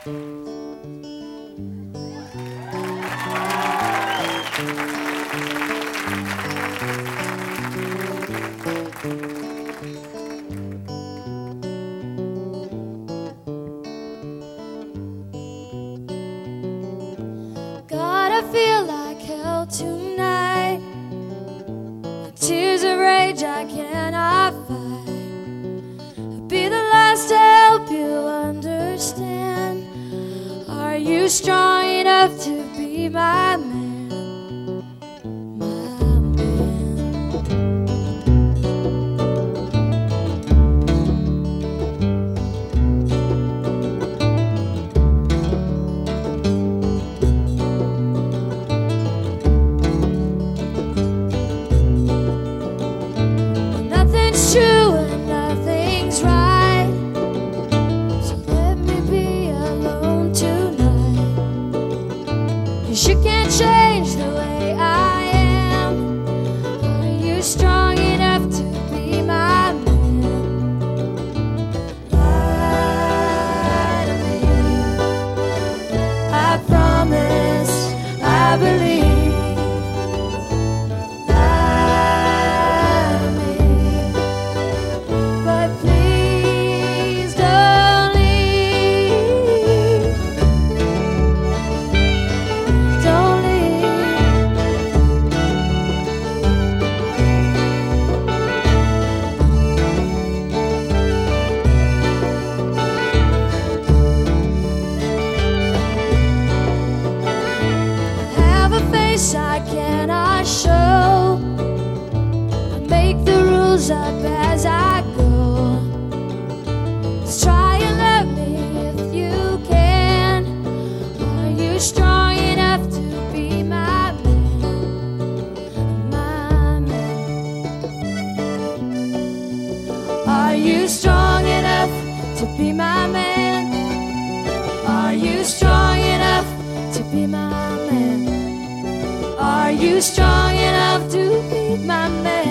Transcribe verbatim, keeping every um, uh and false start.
God, I feel like hell tonight. Tears of rage I cannot fight. Be the last to help you understand. Are you strong enough to be my man? My man. Nothing's true and nothing's right, so let me be alone tonight. 'Cause you can't change the way I am. Are you strong enough to be my man? Lie to me. I promise, I believe. I cannot show. I make the rules up as I go. Just try and love me if you can. Are you strong enough to be my man? My man. Are you strong enough to be my man? Are you strong enough to be my man? Are you strong enough to be my man?